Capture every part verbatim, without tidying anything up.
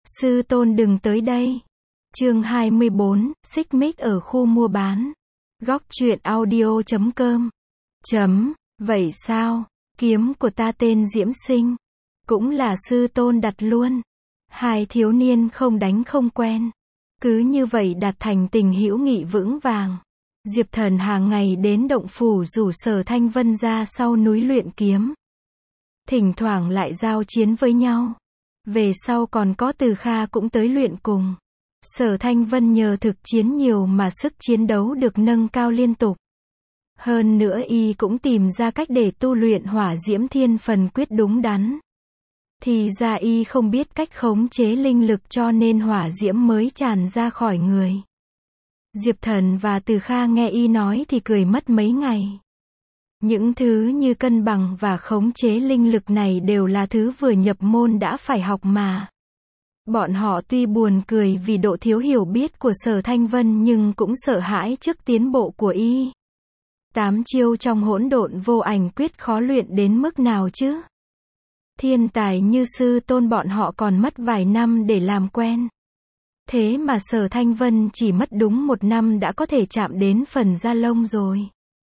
Sư tôn đừng tới đây. Chương hai mươi bốn, xích mích ở khu mua bán. Góc truyện audio chấm com. Chấm, vậy sao? Kiếm của ta tên Diễm Sinh. Cũng là sư tôn đặt luôn. Hai thiếu niên không đánh không quen. Cứ như vậy đạt thành tình hữu nghị vững vàng. Diệp Thần hàng ngày đến động phủ rủ Sở Thanh Vân ra sau núi luyện kiếm. Thỉnh thoảng lại giao chiến với nhau. Về sau còn có Từ Kha cũng tới luyện cùng. Sở Thanh Vân nhờ thực chiến nhiều mà sức chiến đấu được nâng cao liên tục. Hơn nữa y cũng tìm ra cách để tu luyện hỏa diễm thiên phần quyết đúng đắn. Thì ra y không biết cách khống chế linh lực cho nên hỏa diễm mới tràn ra khỏi người. Diệp Thần và Từ Kha nghe y nói thì cười mất mấy ngày. Những thứ như cân bằng và khống chế linh lực này đều là thứ vừa nhập môn đã phải học mà. Bọn họ tuy buồn cười vì độ thiếu hiểu biết của Sở Thanh Vân nhưng cũng sợ hãi trước tiến bộ của y. Tám chiêu trong hỗn độn vô ảnh quyết khó luyện đến mức nào chứ? Thiên tài như sư tôn bọn họ còn mất vài năm để làm quen. Thế mà Sở Thanh Vân chỉ mất đúng một năm đã có thể chạm đến phần da lông rồi.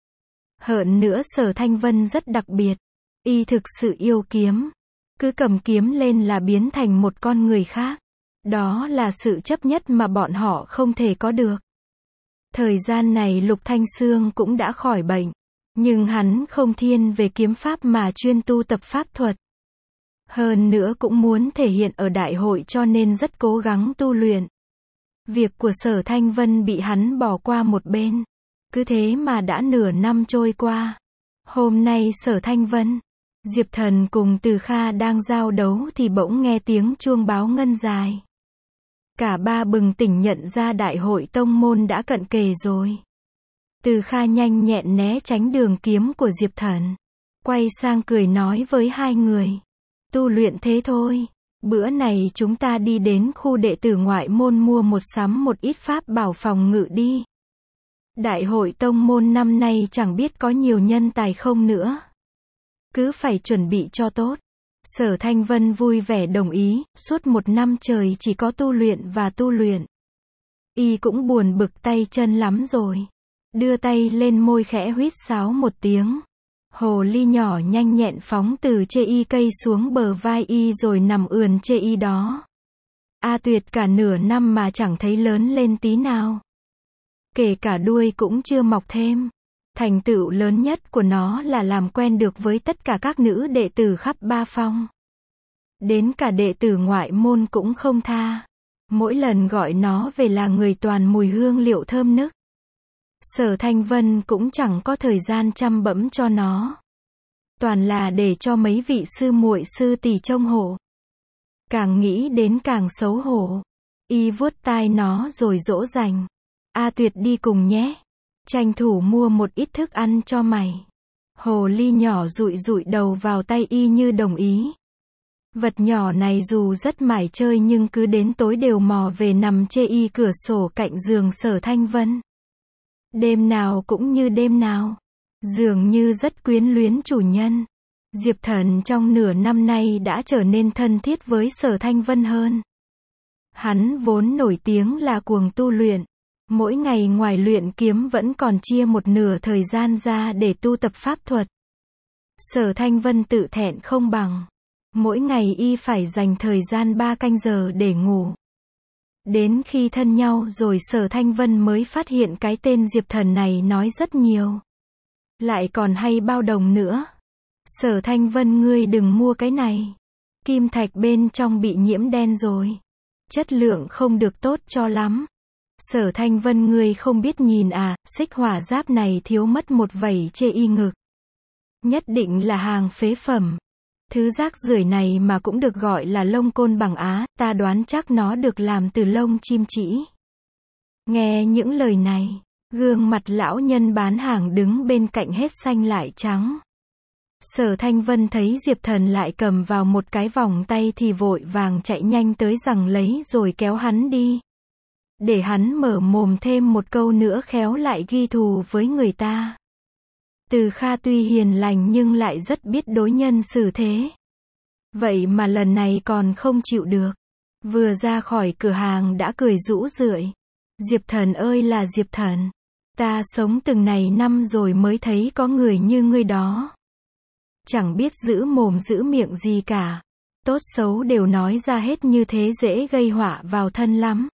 Hơn nữa Sở Thanh Vân rất đặc biệt. Y thực sự yêu kiếm. Cứ cầm kiếm lên là biến thành một con người khác. Đó là sự chấp nhất mà bọn họ không thể có được. Thời gian này Lục Thanh Xương cũng đã khỏi bệnh. Nhưng hắn không thiên về kiếm pháp mà chuyên tu tập pháp thuật. Hơn nữa cũng muốn thể hiện ở đại hội cho nên rất cố gắng tu luyện. Việc của Sở Thanh Vân bị hắn bỏ qua một bên. Cứ thế mà đã nửa năm trôi qua. Hôm nay Sở Thanh Vân, Diệp Thần cùng Từ Kha đang giao đấu thì bỗng nghe tiếng chuông báo ngân dài. Cả ba bừng tỉnh nhận ra đại hội tông môn đã cận kề rồi. Từ Kha nhanh nhẹn né tránh đường kiếm của Diệp Thần. Quay sang cười nói với hai người. Tu luyện thế thôi. Bữa này chúng ta đi đến khu đệ tử ngoại môn mua một sắm một ít pháp bảo phòng ngự đi. Đại hội tông môn năm nay chẳng biết có nhiều nhân tài không nữa. Cứ phải chuẩn bị cho tốt. Sở Thanh Vân vui vẻ đồng ý, suốt một năm trời chỉ có tu luyện và tu luyện. Y cũng buồn bực tay chân lắm rồi. Đưa tay lên môi khẽ huýt sáo một tiếng. Hồ ly nhỏ nhanh nhẹn phóng từ chê y cây xuống bờ vai y rồi nằm ườn chê y đó. A Tuyệt cả nửa năm mà chẳng thấy lớn lên tí nào. Kể cả đuôi cũng chưa mọc thêm. Thành tựu lớn nhất của nó là làm quen được với tất cả các nữ đệ tử khắp ba phong. Đến cả đệ tử ngoại môn cũng không tha. Mỗi lần gọi nó về là người toàn mùi hương liệu thơm nức. Sở Thanh Vân cũng chẳng có thời gian chăm bẵm cho nó. Toàn là để cho mấy vị sư muội sư tỷ trông hộ. Càng nghĩ đến càng xấu hổ. Y vuốt tai nó rồi dỗ dành. A Tuyệt đi cùng nhé. Tranh thủ mua một ít thức ăn cho mày. Hồ ly nhỏ dụi dụi đầu vào tay y như đồng ý. Vật nhỏ này dù rất mải chơi nhưng cứ đến tối đều mò về nằm chê y cửa sổ cạnh giường Sở Thanh Vân. Đêm nào cũng như đêm nào. Dường như rất quyến luyến chủ nhân. Diệp Thần trong nửa năm nay đã trở nên thân thiết với Sở Thanh Vân hơn. Hắn vốn nổi tiếng là cuồng tu luyện. Mỗi ngày ngoài luyện kiếm vẫn còn chia một nửa thời gian ra để tu tập pháp thuật. Sở Thanh Vân tự thẹn không bằng. Mỗi ngày y phải dành thời gian ba canh giờ để ngủ. Đến khi thân nhau rồi Sở Thanh Vân mới phát hiện cái tên Diệp Thần này nói rất nhiều. Lại còn hay bao đồng nữa. Sở Thanh Vân ngươi đừng mua cái này. Kim thạch bên trong bị nhiễm đen rồi. Chất lượng không được tốt cho lắm. Sở Thanh Vân ngươi không biết nhìn à, xích hỏa giáp này thiếu mất một vảy chê y ngực. Nhất định là hàng phế phẩm. Thứ rác rưởi này mà cũng được gọi là lông côn bằng Á, ta đoán chắc nó được làm từ lông chim chỉ. Nghe những lời này, gương mặt lão nhân bán hàng đứng bên cạnh hết xanh lại trắng. Sở Thanh Vân thấy Diệp Thần lại cầm vào một cái vòng tay thì vội vàng chạy nhanh tới rằng lấy rồi kéo hắn đi. Để hắn mở mồm thêm một câu nữa khéo lại ghi thù với người ta. Từ Kha tuy hiền lành nhưng lại rất biết đối nhân xử thế. Vậy mà lần này còn không chịu được. Vừa ra khỏi cửa hàng đã cười rũ rượi. Diệp Thần ơi là Diệp Thần. Ta sống từng này năm rồi mới thấy có người như ngươi đó. Chẳng biết giữ mồm giữ miệng gì cả. Tốt xấu đều nói ra hết như thế dễ gây họa vào thân lắm.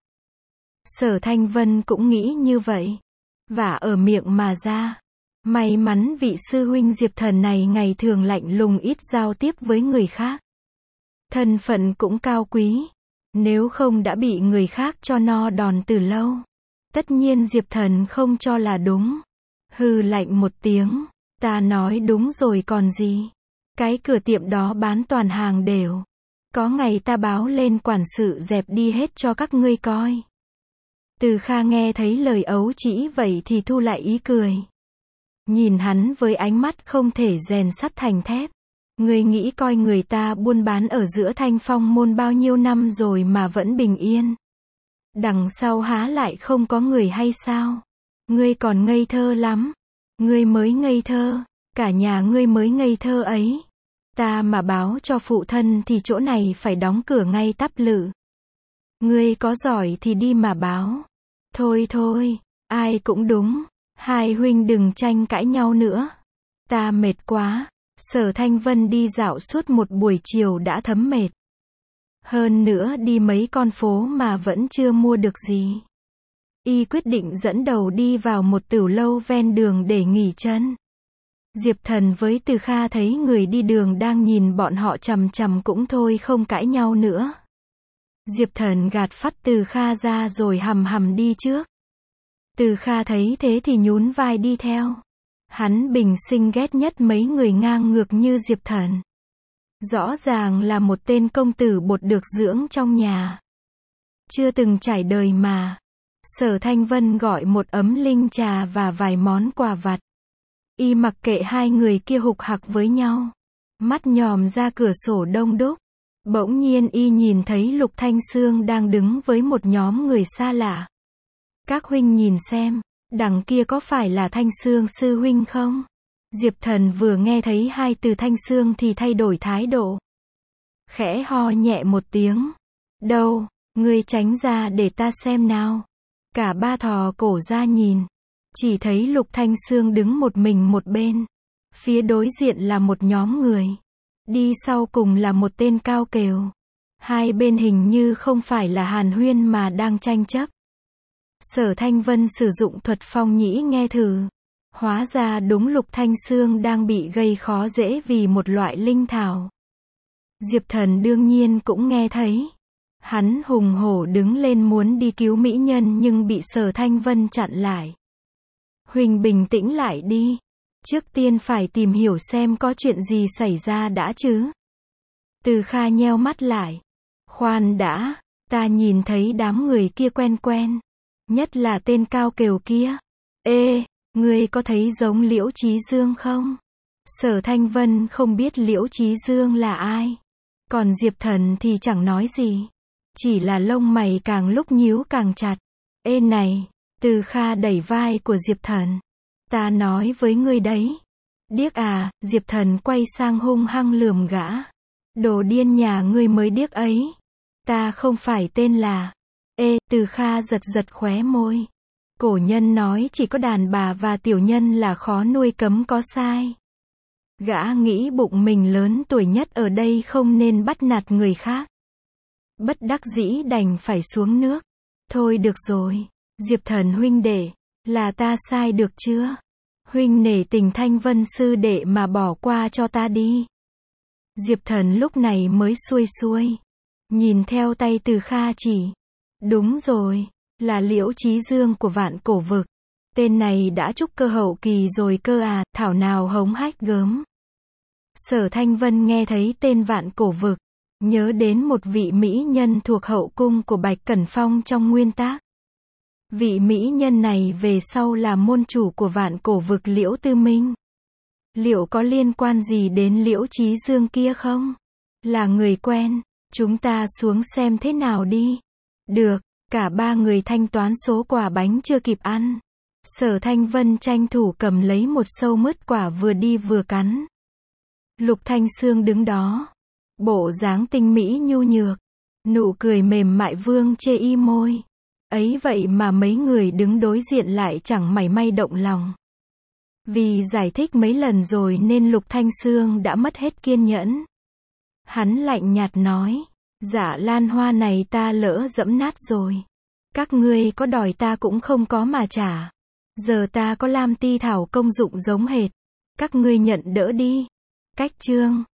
Sở Thanh Vân cũng nghĩ như vậy. Vả ở miệng mà ra. May mắn vị sư huynh Diệp Thần này ngày thường lạnh lùng ít giao tiếp với người khác. Thân phận cũng cao quý. Nếu không đã bị người khác cho no đòn từ lâu. Tất nhiên Diệp Thần không cho là đúng. Hừ lạnh một tiếng. Ta nói đúng rồi còn gì. Cái cửa tiệm đó bán toàn hàng đều. Có ngày ta báo lên quản sự dẹp đi hết cho các ngươi coi. Từ Kha nghe thấy lời ấu trĩ vậy thì thu lại ý cười. Nhìn hắn với ánh mắt không thể rèn sắt thành thép. Ngươi nghĩ coi người ta buôn bán ở giữa Thanh Phong môn bao nhiêu năm rồi mà vẫn bình yên. Đằng sau há lại không có người hay sao? Ngươi còn ngây thơ lắm. Ngươi mới ngây thơ. Cả nhà ngươi mới ngây thơ ấy. Ta mà báo cho phụ thân thì chỗ này phải đóng cửa ngay tắp lự. Ngươi có giỏi thì đi mà báo. Thôi thôi, ai cũng đúng. Hai huynh đừng tranh cãi nhau nữa. Ta mệt quá. Sở Thanh Vân đi dạo suốt một buổi chiều đã thấm mệt. Hơn nữa đi mấy con phố mà vẫn chưa mua được gì. Y quyết định dẫn đầu đi vào một tửu lâu ven đường để nghỉ chân. Diệp Thần với Từ Kha thấy người đi đường đang nhìn bọn họ chằm chằm cũng thôi không cãi nhau nữa. Diệp Thần gạt phắt Từ Kha ra rồi hầm hầm đi trước. Từ Kha thấy thế thì nhún vai đi theo. Hắn bình sinh ghét nhất mấy người ngang ngược như Diệp Thần. Rõ ràng là một tên công tử bột được dưỡng trong nhà. Chưa từng trải đời mà. Sở Thanh Vân gọi một ấm linh trà và vài món quà vặt. Y mặc kệ hai người kia hục hặc với nhau. Mắt nhòm ra cửa sổ đông đúc. Bỗng nhiên Y nhìn thấy Lục Thanh Sương đang đứng với một nhóm người xa lạ. Các huynh nhìn xem, đằng kia có phải là Thanh Sương sư huynh không? Diệp Thần vừa nghe thấy hai từ Thanh Sương thì thay đổi thái độ. Khẽ ho nhẹ một tiếng. Đâu, ngươi tránh ra để ta xem nào. Cả ba thò cổ ra nhìn. Chỉ thấy Lục Thanh Sương đứng một mình một bên. Phía đối diện là một nhóm người. Đi sau cùng là một tên cao kèo. Hai bên hình như không phải là hàn huyên mà đang tranh chấp. Sở Thanh Vân sử dụng thuật phong nhĩ nghe thử. Hóa ra đúng Lục Thanh Sương đang bị gây khó dễ vì một loại linh thảo. Diệp Thần đương nhiên cũng nghe thấy. Hắn hùng hổ đứng lên muốn đi cứu mỹ nhân nhưng bị Sở Thanh Vân chặn lại. Huỳnh bình tĩnh lại đi. Trước tiên phải tìm hiểu xem có chuyện gì xảy ra đã chứ. Từ Kha nheo mắt lại. Khoan đã, ta nhìn thấy đám người kia quen quen. Nhất là tên cao kèo kia. Ê, ngươi có thấy giống Liễu Chí Dương không? Sở Thanh Vân không biết Liễu Chí Dương là ai. Còn Diệp Thần thì chẳng nói gì. Chỉ là lông mày càng lúc nhíu càng chặt. Ê này, Từ Kha đẩy vai của Diệp Thần. Ta nói với ngươi đấy. Điếc à, Diệp Thần quay sang hung hăng lườm gã. Đồ điên nhà ngươi mới điếc ấy. Ta không phải tên là... Ê, Từ Kha giật giật khóe môi. Cổ nhân nói chỉ có đàn bà và tiểu nhân là khó nuôi cấm có sai. Gã nghĩ bụng mình lớn tuổi nhất ở đây không nên bắt nạt người khác. Bất đắc dĩ đành phải xuống nước. Thôi được rồi, Diệp Thần huynh đệ, là ta sai được chưa? Huynh nể tình Thanh Vân sư đệ mà bỏ qua cho ta đi. Diệp Thần lúc này mới xuôi xuôi. Nhìn theo tay Từ Kha chỉ. Đúng rồi, là Liễu Chí Dương của Vạn Cổ Vực. Tên này đã trúc cơ hậu kỳ rồi cơ à, thảo nào hống hách gớm. Sở Thanh Vân nghe thấy tên Vạn Cổ Vực. Nhớ đến một vị mỹ nhân thuộc hậu cung của Bạch Cẩn Phong trong nguyên tác. Vị mỹ nhân này về sau là môn chủ của Vạn Cổ Vực Liễu Tư Minh. Liệu có liên quan gì đến Liễu Chí Dương kia không? Là người quen, chúng ta xuống xem thế nào đi. Được, cả ba người thanh toán số quả bánh chưa kịp ăn. Sở Thanh Vân tranh thủ cầm lấy một sâu mứt quả vừa đi vừa cắn. Lục Thanh Sương đứng đó. Bộ dáng tinh mỹ nhu nhược. Nụ cười mềm mại vương chê y môi. Ấy vậy mà mấy người đứng đối diện lại chẳng mảy may động lòng. Vì giải thích mấy lần rồi nên Lục Thanh Xương đã mất hết kiên nhẫn. Hắn lạnh nhạt nói, dạ lan hoa này ta lỡ dẫm nát rồi. Các ngươi có đòi ta cũng không có mà trả. Giờ ta có lam ti thảo công dụng giống hệt. Các ngươi nhận đỡ đi. Cách chương